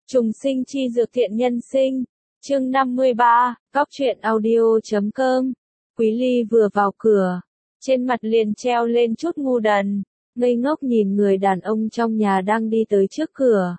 Trùng sinh chi dược thiện nhân sinh. Chương 53, Cóc truyện audio.com. Quý Ly vừa vào cửa, trên mặt liền treo lên chút ngu đần, ngây ngốc nhìn người đàn ông trong nhà đang đi tới trước cửa.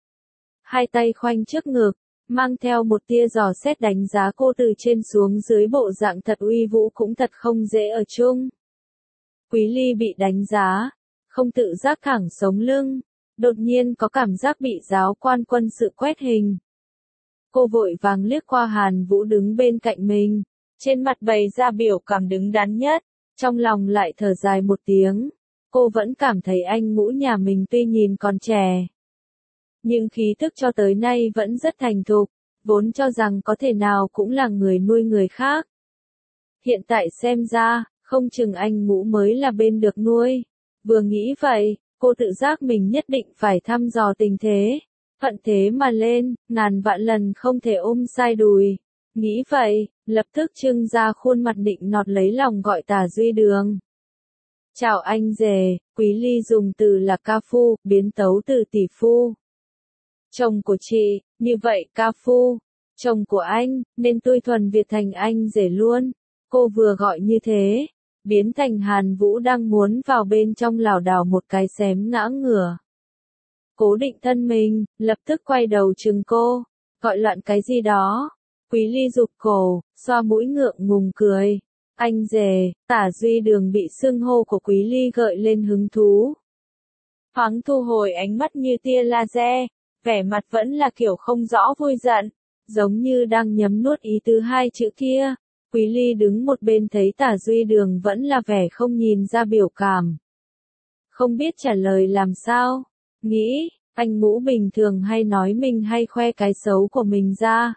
Hai tay khoanh trước ngực, mang theo một tia dò xét đánh giá cô từ trên xuống dưới, bộ dạng thật uy vũ cũng thật không dễ ở chung. Quý Ly bị đánh giá, không tự giác thẳng sống lưng, đột nhiên có cảm giác bị giáo quan quân sự quét hình. Cô vội vàng liếc qua Hàn Vũ đứng bên cạnh mình, trên mặt bày ra biểu cảm đứng đắn nhất, trong lòng lại thở dài một tiếng. Cô vẫn cảm thấy anh Ngũ nhà mình tuy nhìn còn trẻ, nhưng khí thức cho tới nay vẫn rất thành thục, vốn cho rằng có thể nào cũng là người nuôi người khác. Hiện tại xem ra, không chừng anh Ngũ mới là bên được nuôi. Vừa nghĩ vậy, cô tự giác mình nhất định phải thăm dò tình thế. Thuận thế mà lên, ngàn vạn lần không thể ôm sai đùi. Nghĩ vậy, lập tức trưng ra khuôn mặt định nọt lấy lòng gọi Tả Duy Đường. Chào anh rể. Quý Ly dùng từ là ca phu, biến tấu từ tỷ phu. Chồng của chị, như vậy ca phu. Chồng của anh, nên tôi thuần Việt thành anh rể luôn. Cô vừa gọi như thế, biến thành Hàn Vũ đang muốn vào bên trong lảo đảo một cái xém ngã ngửa. Cố định thân mình, lập tức quay đầu chừng cô, gọi loạn cái gì đó. Quý Ly rụt cổ, xoa mũi ngượng ngùng cười. Anh rể. Tả Duy Đường bị xưng hô của Quý Ly gợi lên hứng thú. Thoáng thu hồi ánh mắt như tia laser, vẻ mặt vẫn là kiểu không rõ vui giận, giống như đang nhấm nuốt ý tứ hai chữ kia. Quý Ly đứng một bên thấy Tả Duy Đường vẫn là vẻ không nhìn ra biểu cảm. Không biết trả lời làm sao. Nghĩ, anh Ngũ bình thường hay nói mình hay khoe cái xấu của mình ra.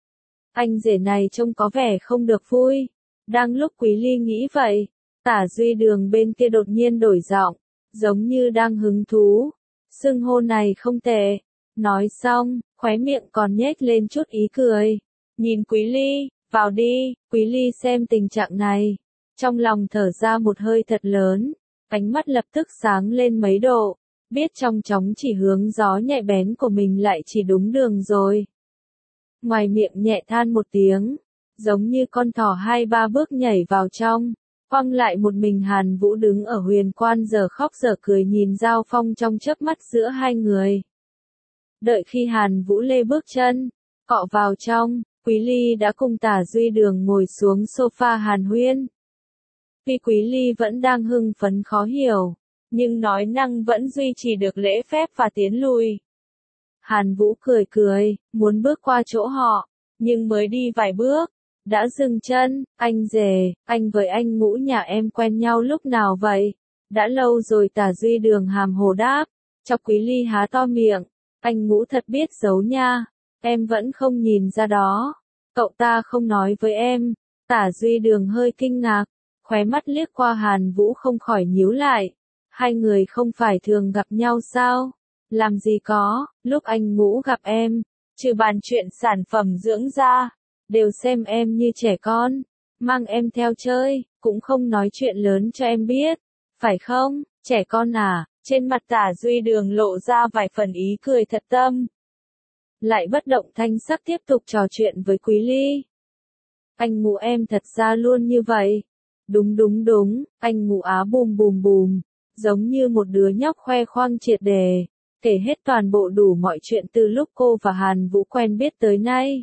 Anh rể này trông có vẻ không được vui. Đang lúc Quý Ly nghĩ vậy, Tả Duy Đường bên kia đột nhiên đổi giọng, giống như đang hứng thú. Xưng hô này không tệ. Nói xong, khóe miệng còn nhếch lên chút ý cười. Nhìn Quý Ly, vào đi. Quý Ly xem tình trạng này, trong lòng thở ra một hơi thật lớn, ánh mắt lập tức sáng lên mấy độ, biết trong chóng chỉ hướng gió nhạy bén của mình lại chỉ đúng đường rồi. Ngoài miệng nhẹ than một tiếng, giống như con thỏ 2-3 bước nhảy vào trong, quăng lại một mình Hàn Vũ đứng ở huyền quan giờ khóc giờ cười nhìn giao phong trong chớp mắt giữa hai người. Đợi khi Hàn Vũ lê bước chân, cọ vào trong, Quý Ly đã cùng Tả Duy Đường ngồi xuống sofa hàn huyên. Tuy Quý Ly vẫn đang hưng phấn khó hiểu, nhưng nói năng vẫn duy trì được lễ phép và tiến lùi. Hàn Vũ cười cười, muốn bước qua chỗ họ, nhưng mới đi vài bước, đã dừng chân. Anh rể, anh với anh Ngũ nhà em quen nhau lúc nào vậy? Đã lâu rồi. Tả Duy Đường hàm hồ đáp, chọc Quý Ly há to miệng. Anh Ngũ thật biết giấu nha, em vẫn không nhìn ra đó. Cậu ta không nói với em. Tả Duy Đường hơi kinh ngạc, khóe mắt liếc qua Hàn Vũ không khỏi nhíu lại. Hai người không phải thường gặp nhau sao? Làm gì có, lúc anh Ngũ gặp em, trừ bàn chuyện sản phẩm dưỡng da, đều xem em như trẻ con, mang em theo chơi, cũng không nói chuyện lớn cho em biết, phải không? Trẻ con à? Trên mặt Tả Duy Đường lộ ra vài phần ý cười thật tâm. Lại bất động thanh sắc tiếp tục trò chuyện với Quý Ly. Anh Ngũ em thật ra luôn như vậy. Đúng đúng đúng, anh Ngũ á bùm bùm bùm, giống như một đứa nhóc khoe khoang triệt đề, kể hết toàn bộ đủ mọi chuyện từ lúc cô và Hàn Vũ quen biết tới nay.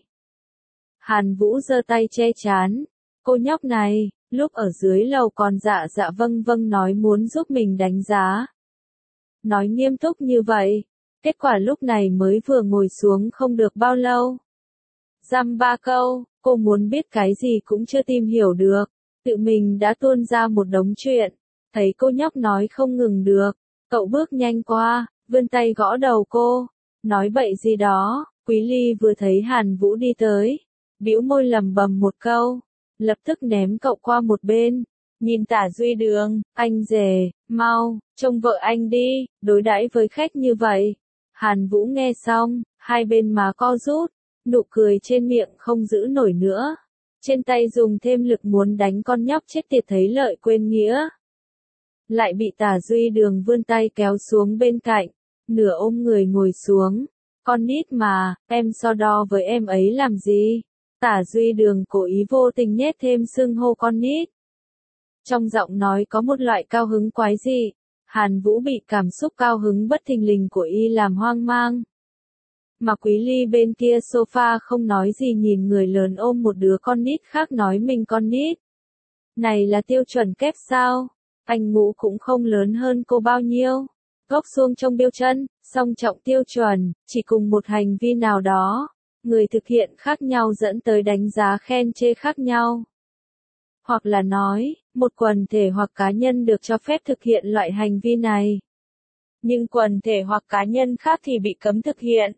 Hàn Vũ giơ tay che trán, cô nhóc này, lúc ở dưới lầu còn dạ dạ vâng vâng nói muốn giúp mình đánh giá. Nói nghiêm túc như vậy, kết quả lúc này mới vừa ngồi xuống không được bao lâu. Dăm ba câu, cô muốn biết cái gì cũng chưa tìm hiểu được, tự mình đã tuôn ra một đống chuyện. Thấy cô nhóc nói không ngừng được, cậu bước nhanh qua, vươn tay gõ đầu cô, nói bậy gì đó. Quý Ly vừa thấy Hàn Vũ đi tới, bĩu môi lẩm bẩm một câu, lập tức ném cậu qua một bên. Nhìn Tả Duy Đường, anh rể, mau, trông vợ anh đi, đối đãi với khách như vậy. Hàn Vũ nghe xong, hai bên má co rút, nụ cười trên miệng không giữ nổi nữa. Trên tay dùng thêm lực muốn đánh con nhóc chết tiệt thấy lợi quên nghĩa. Lại bị Tả Duy Đường vươn tay kéo xuống bên cạnh, nửa ôm người ngồi xuống. Con nít mà, em so đo với em ấy làm gì? Tả Duy Đường cố ý vô tình nhét thêm xưng hô con nít. Trong giọng nói có một loại cao hứng quái dị. Hàn Vũ bị cảm xúc cao hứng bất thình lình của y làm hoang mang. Mà Quý Ly bên kia sofa không nói gì nhìn người lớn ôm một đứa con nít khác nói mình con nít. Này là tiêu chuẩn kép sao? Anh Ngũ cũng không lớn hơn cô bao nhiêu. Gốc xuông trong biêu chân, song trọng tiêu chuẩn, chỉ cùng một hành vi nào đó. Người thực hiện khác nhau dẫn tới đánh giá khen chê khác nhau. Hoặc là nói, một quần thể hoặc cá nhân được cho phép thực hiện loại hành vi này. Nhưng quần thể hoặc cá nhân khác thì bị cấm thực hiện.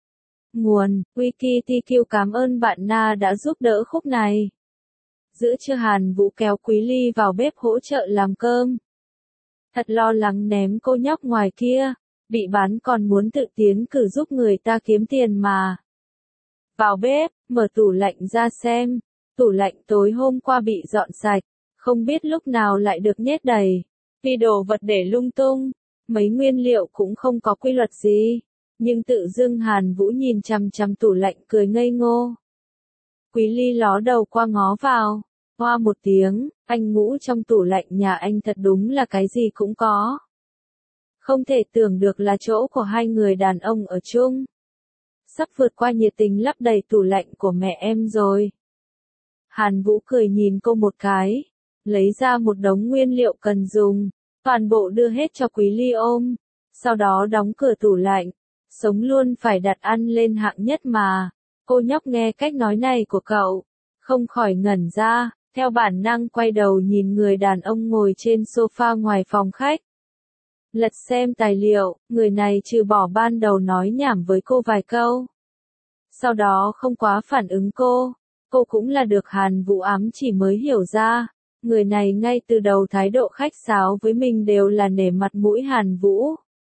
Nguồn, WikiTQ cảm ơn bạn Na đã giúp đỡ khúc này. Giữa trưa Hàn Vũ kéo Quý Ly vào bếp hỗ trợ làm cơm. Thật lo lắng ném cô nhóc ngoài kia, bị bán còn muốn tự tiến cử giúp người ta kiếm tiền mà. Vào bếp, mở tủ lạnh ra xem, tủ lạnh tối hôm qua bị dọn sạch, không biết lúc nào lại được nhét đầy, vì đồ vật để lung tung, mấy nguyên liệu cũng không có quy luật gì, nhưng tự dưng Hàn Vũ nhìn chằm chằm tủ lạnh cười ngây ngô. Quý Ly ló đầu qua ngó vào, hoa một tiếng, anh Ngũ trong tủ lạnh nhà anh thật đúng là cái gì cũng có. Không thể tưởng được là chỗ của hai người đàn ông ở chung. Sắp vượt qua nhiệt tình lấp đầy tủ lạnh của mẹ em rồi. Hàn Vũ cười nhìn cô một cái, lấy ra một đống nguyên liệu cần dùng, toàn bộ đưa hết cho Quý Ly ôm, sau đó đóng cửa tủ lạnh, sống luôn phải đặt ăn lên hạng nhất mà. Cô nhóc nghe cách nói này của cậu, không khỏi ngẩn ra, theo bản năng quay đầu nhìn người đàn ông ngồi trên sofa ngoài phòng khách. Lật xem tài liệu, người này trừ bỏ ban đầu nói nhảm với cô vài câu. Sau đó không quá phản ứng cô cũng là được Hàn Vũ ám chỉ mới hiểu ra, người này ngay từ đầu thái độ khách sáo với mình đều là nể mặt mũi Hàn Vũ.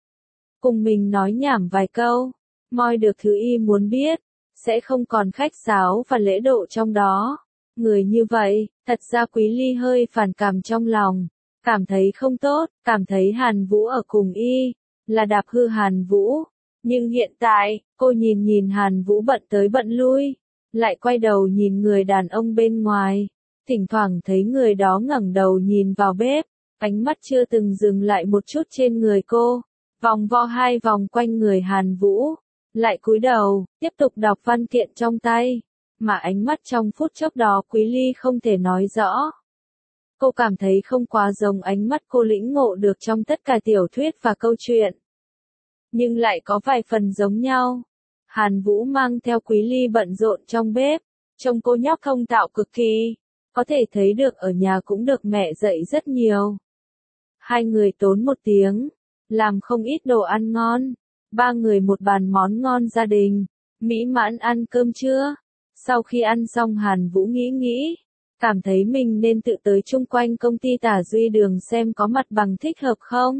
Cùng mình nói nhảm vài câu, moi được thứ y muốn biết, sẽ không còn khách sáo và lễ độ trong đó. Người như vậy, thật ra Quý Ly hơi phản cảm trong lòng, cảm thấy không tốt, cảm thấy Hàn Vũ ở cùng y, là đạp hư Hàn Vũ. Nhưng hiện tại, cô nhìn Hàn Vũ bận tới bận lui, lại quay đầu nhìn người đàn ông bên ngoài, thỉnh thoảng thấy người đó ngẩng đầu nhìn vào bếp, ánh mắt chưa từng dừng lại một chút trên người cô, vòng vo hai vòng quanh người Hàn Vũ, lại cúi đầu, tiếp tục đọc văn kiện trong tay, mà ánh mắt trong phút chốc đó Quý Ly không thể nói rõ. Cô cảm thấy không quá giống ánh mắt cô lĩnh ngộ được trong tất cả tiểu thuyết và câu chuyện. Nhưng lại có vài phần giống nhau. Hàn Vũ mang theo Quý Ly bận rộn trong bếp, trông cô nhóc thông thạo cực kỳ, có thể thấy được ở nhà cũng được mẹ dạy rất nhiều. Hai người tốn một tiếng, làm không ít đồ ăn ngon, ba người một bàn món ngon gia đình, mỹ mãn ăn cơm trưa. Sau khi ăn xong Hàn Vũ nghĩ, cảm thấy mình nên tự tới chung quanh công ty Tả Duy Đường xem có mặt bằng thích hợp không.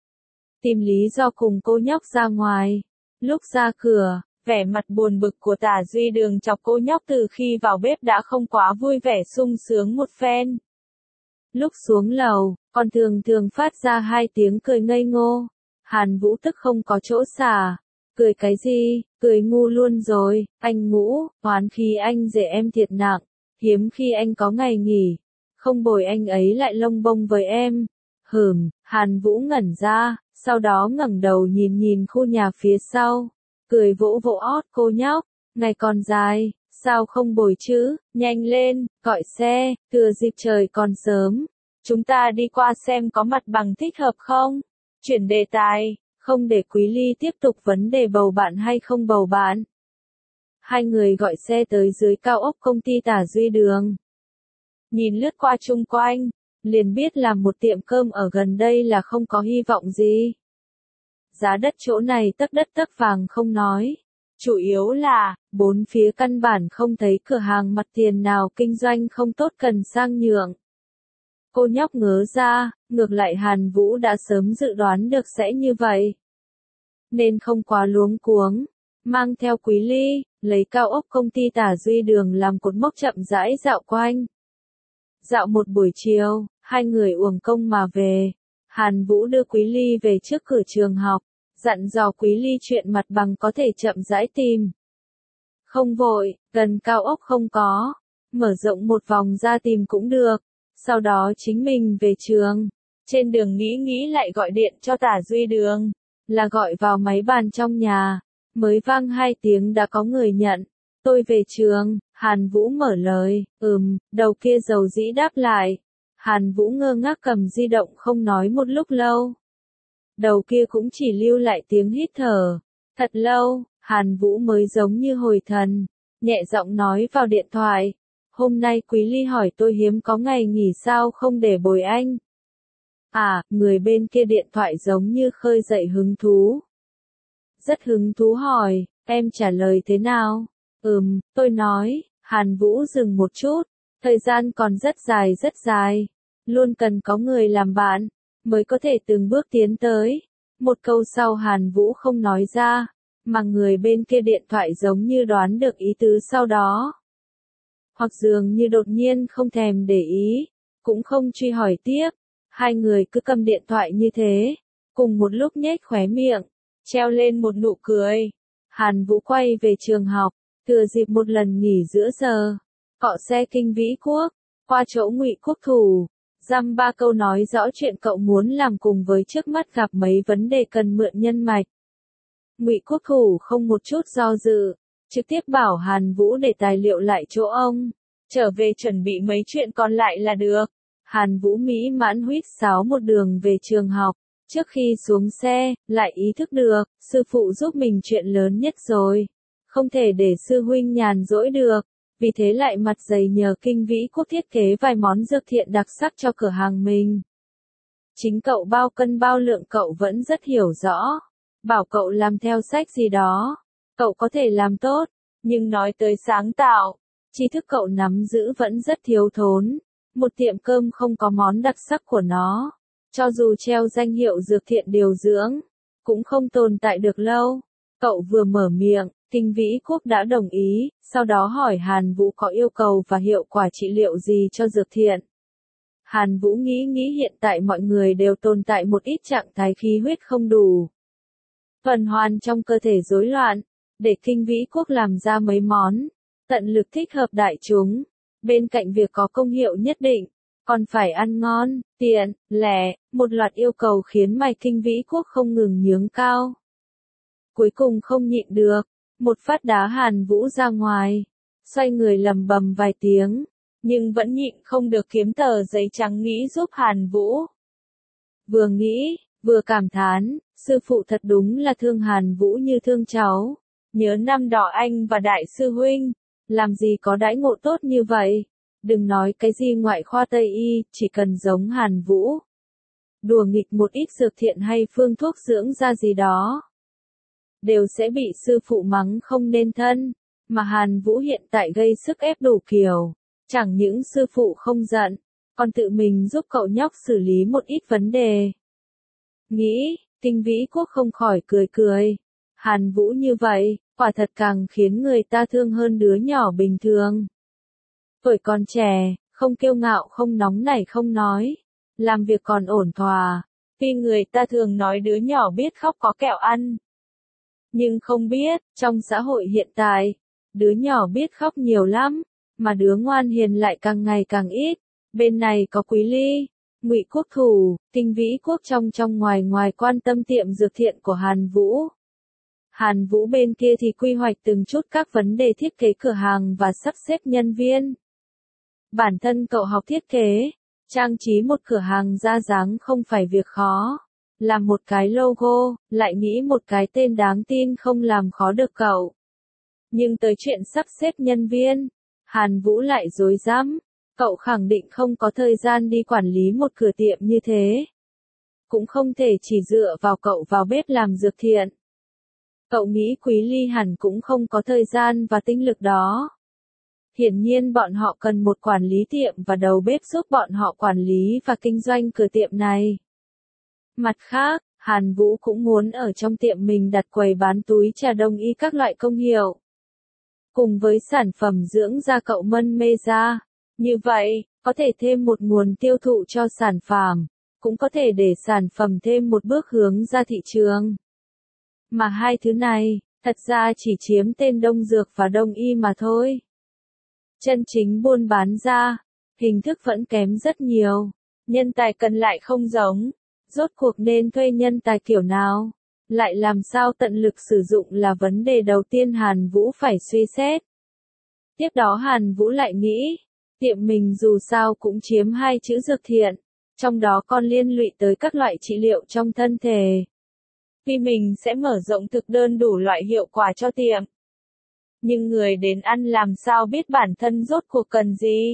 Tìm lý do cùng cô nhóc ra ngoài. Lúc ra cửa, vẻ mặt buồn bực của Tả Duy Đường chọc cô nhóc từ khi vào bếp đã không quá vui vẻ sung sướng một phen. Lúc xuống lầu, còn thường phát ra hai tiếng cười ngây ngô. Hàn Vũ tức không có chỗ xả. Cười cái gì, cười ngu luôn rồi, anh Ngũ, oán khí anh rể em thiệt nặng, hiếm khi anh có ngày nghỉ, không bồi anh ấy lại lông bông với em. Hàn Vũ ngẩn ra, sau đó ngẩng đầu nhìn khu nhà phía sau, cười vỗ vỗ ót cô nhóc, ngày còn dài, sao không bồi chứ, nhanh lên, gọi xe, thừa dịp trời còn sớm, chúng ta đi qua xem có mặt bằng thích hợp không, chuyển đề tài. Không để Quý Ly tiếp tục vấn đề bầu bạn hay không bầu bạn. Hai người gọi xe tới dưới cao ốc công ty Tả Duy Đường. Nhìn lướt qua chung quanh, liền biết làm một tiệm cơm ở gần đây là không có hy vọng gì. Giá đất chỗ này tấc đất tấc vàng không nói. Chủ yếu là, bốn phía căn bản không thấy cửa hàng mặt tiền nào kinh doanh không tốt cần sang nhượng. Cô nhóc ngớ ra, ngược lại Hàn Vũ đã sớm dự đoán được sẽ như vậy. Nên không quá luống cuống, mang theo Quý Ly, lấy cao ốc công ty Tả Duy Đường làm cột mốc chậm rãi dạo quanh. Dạo một buổi chiều, hai người uổng công mà về. Hàn Vũ đưa Quý Ly về trước cửa trường học, dặn dò Quý Ly chuyện mặt bằng có thể chậm rãi tìm. Không vội, gần cao ốc không có, mở rộng một vòng ra tìm cũng được, sau đó chính mình về trường. Trên đường nghĩ lại gọi điện cho Tả Duy Đường, là gọi vào máy bàn trong nhà, mới vang 2 tiếng đã có người nhận. Tôi về trường, Hàn Vũ mở lời, đầu kia dầu dĩ đáp lại. Hàn Vũ ngơ ngác cầm di động không nói một lúc lâu. Đầu kia cũng chỉ lưu lại tiếng hít thở. Thật lâu, Hàn Vũ mới giống như hồi thần, nhẹ giọng nói vào điện thoại. Hôm nay Quý Ly hỏi tôi hiếm có ngày nghỉ sao không để bồi anh. À, người bên kia điện thoại giống như khơi dậy hứng thú. Rất hứng thú hỏi, em trả lời thế nào? Tôi nói, Hàn Vũ dừng một chút, thời gian còn rất dài, luôn cần có người làm bạn, mới có thể từng bước tiến tới. Một câu sau Hàn Vũ không nói ra, mà người bên kia điện thoại giống như đoán được ý tứ sau đó. Hoặc dường như đột nhiên không thèm để ý, cũng không truy hỏi tiếp, hai người cứ cầm điện thoại như thế, cùng một lúc nhếch khóe miệng, treo lên một nụ cười. Hàn Vũ quay về trường học, thừa dịp một lần nghỉ giữa giờ, cọ xe kinh Vĩ Quốc, qua chỗ Ngụy Quốc Thủ, dăm ba câu nói rõ chuyện cậu muốn làm cùng với trước mắt gặp mấy vấn đề cần mượn nhân mạch. Ngụy Quốc Thủ không một chút do dự, trực tiếp bảo Hàn Vũ để tài liệu lại chỗ ông, trở về chuẩn bị mấy chuyện còn lại là được. Hàn Vũ mỹ mãn huýt sáo một đường về trường học, trước khi xuống xe, lại ý thức được, sư phụ giúp mình chuyện lớn nhất rồi, không thể để sư huynh nhàn rỗi được, vì thế lại mặt dày nhờ Kinh Vĩ Quốc thiết kế vài món dược thiện đặc sắc cho cửa hàng mình. Chính cậu bao cân bao lượng cậu vẫn rất hiểu rõ, bảo cậu làm theo sách gì đó, cậu có thể làm tốt, nhưng nói tới sáng tạo, tri thức cậu nắm giữ vẫn rất thiếu thốn. Một tiệm cơm không có món đặc sắc của nó, cho dù treo danh hiệu dược thiện điều dưỡng, cũng không tồn tại được lâu. Cậu vừa mở miệng, Kinh Vĩ Quốc đã đồng ý, sau đó hỏi Hàn Vũ có yêu cầu và hiệu quả trị liệu gì cho dược thiện. Hàn Vũ nghĩ hiện tại mọi người đều tồn tại một ít trạng thái khí huyết không đủ, tuần hoàn trong cơ thể rối loạn, để Kinh Vĩ Quốc làm ra mấy món, tận lực thích hợp đại chúng. Bên cạnh việc có công hiệu nhất định, còn phải ăn ngon, tiện, lẻ, một loạt yêu cầu khiến mày Kinh Vĩ Quốc không ngừng nhướng cao. Cuối cùng không nhịn được, một phát đá Hàn Vũ ra ngoài, xoay người lầm bầm vài tiếng, nhưng vẫn nhịn không được kiếm tờ giấy trắng nghĩ giúp Hàn Vũ. Vừa nghĩ, vừa cảm thán, sư phụ thật đúng là thương Hàn Vũ như thương cháu, nhớ năm đó anh và đại sư huynh, làm gì có đãi ngộ tốt như vậy, đừng nói cái gì ngoại khoa Tây y, chỉ cần giống Hàn Vũ. Đùa nghịch một ít dược thiện hay phương thuốc dưỡng da gì đó, đều sẽ bị sư phụ mắng không nên thân, mà Hàn Vũ hiện tại gây sức ép đủ kiểu, chẳng những sư phụ không giận, còn tự mình giúp cậu nhóc xử lý một ít vấn đề. Nghĩ, Kinh Vĩ Quốc không khỏi cười, Hàn Vũ như vậy, quả thật càng khiến người ta thương hơn đứa nhỏ bình thường. Tuổi còn trẻ, không kiêu ngạo không nóng nảy không nói, làm việc còn ổn thỏa, tuy người ta thường nói đứa nhỏ biết khóc có kẹo ăn. Nhưng không biết, trong xã hội hiện tại, đứa nhỏ biết khóc nhiều lắm, mà đứa ngoan hiền lại càng ngày càng ít. Bên này có Quý Ly, Ngụy Quốc Thủ, Kinh Vĩ Quốc trong ngoài quan tâm tiệm dược thiện của Hàn Vũ. Hàn Vũ bên kia thì quy hoạch từng chút các vấn đề thiết kế cửa hàng và sắp xếp nhân viên. Bản thân cậu học thiết kế, trang trí một cửa hàng ra dáng không phải việc khó. Làm một cái logo, lại nghĩ một cái tên đáng tin không làm khó được cậu. Nhưng tới chuyện sắp xếp nhân viên, Hàn Vũ lại rối rắm, cậu khẳng định không có thời gian đi quản lý một cửa tiệm như thế. Cũng không thể chỉ dựa vào cậu vào bếp làm dược thiện. Cậu nghĩ Quý Ly hẳn cũng không có thời gian và tinh lực đó. Hiển nhiên bọn họ cần một quản lý tiệm và đầu bếp giúp bọn họ quản lý và kinh doanh cửa tiệm này. Mặt khác, Hàn Vũ cũng muốn ở trong tiệm mình đặt quầy bán túi trà đông y các loại công hiệu. Cùng với sản phẩm dưỡng da cậu mân mê da. Như vậy, có thể thêm một nguồn tiêu thụ cho sản phẩm, cũng có thể để sản phẩm thêm một bước hướng ra thị trường. Mà hai thứ này, thật ra chỉ chiếm tên đông dược và đông y mà thôi. Chân chính buôn bán ra, hình thức vẫn kém rất nhiều. Nhân tài cần lại không giống. Rốt cuộc nên thuê nhân tài kiểu nào? Lại làm sao tận lực sử dụng là vấn đề đầu tiên Hàn Vũ phải suy xét. Tiếp đó Hàn Vũ lại nghĩ, tiệm mình dù sao cũng chiếm hai chữ dược thiện, trong đó còn liên lụy tới các loại trị liệu trong thân thể. Vì mình sẽ mở rộng thực đơn đủ loại hiệu quả cho tiệm. Nhưng người đến ăn làm sao biết bản thân rốt cuộc cần gì?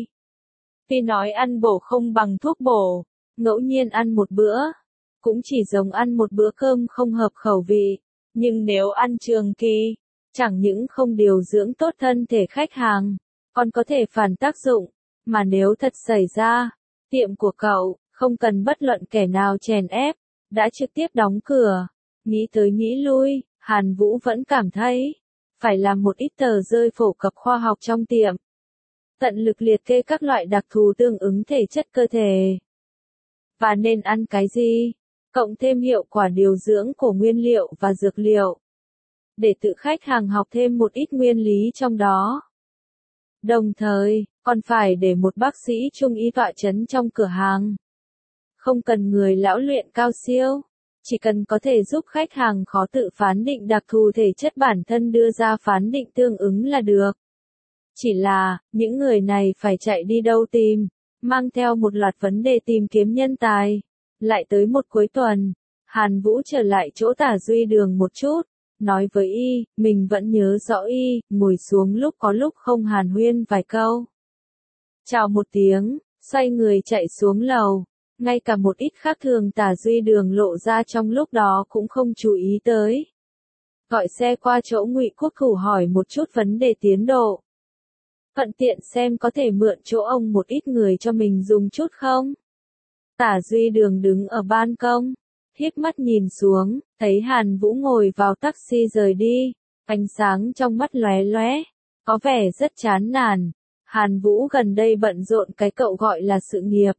Vì nói ăn bổ không bằng thuốc bổ, ngẫu nhiên ăn một bữa, cũng chỉ giống ăn một bữa cơm không hợp khẩu vị. Nhưng nếu ăn trường kỳ, chẳng những không điều dưỡng tốt thân thể khách hàng, còn có thể phản tác dụng. Mà nếu thật xảy ra, tiệm của cậu, không cần bất luận kẻ nào chèn ép, đã trực tiếp đóng cửa. Nghĩ tới nghĩ lui, Hàn Vũ vẫn cảm thấy, phải làm một ít tờ rơi phổ cập khoa học trong tiệm. Tận lực liệt kê các loại đặc thù tương ứng thể chất cơ thể. Và nên ăn cái gì, cộng thêm hiệu quả điều dưỡng của nguyên liệu và dược liệu. Để tự khách hàng học thêm một ít nguyên lý trong đó. Đồng thời, còn phải để một bác sĩ trung y tọa chấn trong cửa hàng. Không cần người lão luyện cao siêu, chỉ cần có thể giúp khách hàng khó tự phán định đặc thù thể chất bản thân đưa ra phán định tương ứng là được. Chỉ là, những người này phải chạy đi đâu tìm, mang theo một loạt vấn đề tìm kiếm nhân tài. Lại tới một cuối tuần, Hàn Vũ trở lại chỗ Tả Duy Đường một chút, nói với y, mình vẫn nhớ rõ y, ngồi xuống lúc có lúc không hàn huyên vài câu. Chào một tiếng, xoay người chạy xuống lầu, ngay cả một ít khác thường Tả Duy Đường lộ ra trong lúc đó cũng không chú ý tới. Gọi xe qua chỗ Ngụy Quốc Cửu hỏi một chút vấn đề tiến độ. Thuận tiện xem có thể mượn chỗ ông một ít người cho mình dùng chút không? Tả Duy Đường đứng ở ban công, híp mắt nhìn xuống, thấy Hàn Vũ ngồi vào taxi rời đi, ánh sáng trong mắt lóe lóe, có vẻ rất chán nản. Hàn Vũ gần đây bận rộn cái cậu gọi là sự nghiệp.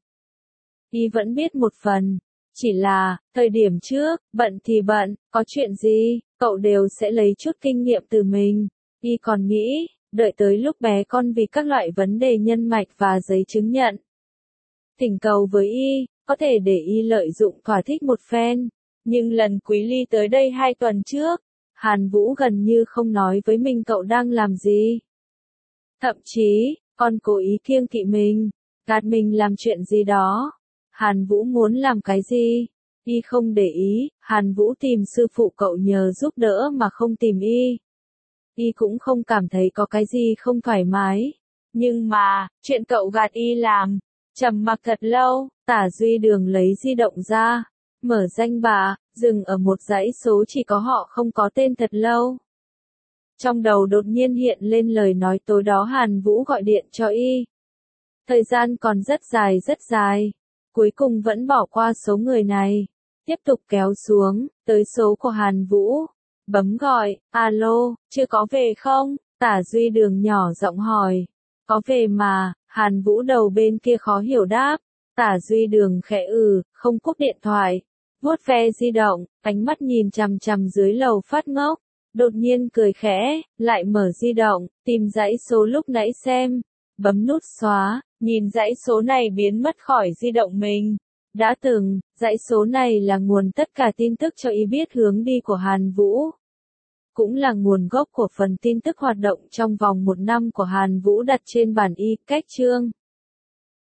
Y vẫn biết một phần, chỉ là, thời điểm trước, bận thì bận, có chuyện gì, cậu đều sẽ lấy chút kinh nghiệm từ mình. Y còn nghĩ, đợi tới lúc bé con vì các loại vấn đề nhân mạch và giấy chứng nhận. Thỉnh cầu với y, có thể để y lợi dụng thỏa thích một phen. Nhưng lần Quý Ly tới đây 2 tuần trước, Hàn Vũ gần như không nói với mình cậu đang làm gì. Thậm chí, còn cố ý kiêng kỵ mình, gạt mình làm chuyện gì đó. Hàn Vũ muốn làm cái gì? Y không để ý, Hàn Vũ tìm sư phụ cậu nhờ giúp đỡ mà không tìm y. Y cũng không cảm thấy có cái gì không thoải mái. Nhưng mà, chuyện cậu gạt y làm, trầm mặc thật lâu, Tả Duy Đường lấy di động ra, mở danh bạ, dừng ở một dãy số chỉ có họ không có tên thật lâu. Trong đầu đột nhiên hiện lên lời nói tối đó Hàn Vũ gọi điện cho y. Thời gian còn rất dài, cuối cùng vẫn bỏ qua số người này, tiếp tục kéo xuống, tới số của Hàn Vũ, bấm gọi, alo, chưa có về không? Tả Duy Đường nhỏ giọng hỏi, có về mà, Hàn Vũ đầu bên kia khó hiểu đáp, Tả Duy Đường khẽ không cúp điện thoại, vuốt ve di động, ánh mắt nhìn chằm chằm dưới lầu phát ngốc, đột nhiên cười khẽ, lại mở di động, tìm dãy số lúc nãy xem, bấm nút xóa, nhìn dãy số này biến mất khỏi di động mình. Đã từng, dãy số này là nguồn tất cả tin tức cho y biết hướng đi của Hàn Vũ. Cũng là nguồn gốc của phần tin tức hoạt động trong vòng 1 năm của Hàn Vũ đặt trên bản y cách chương.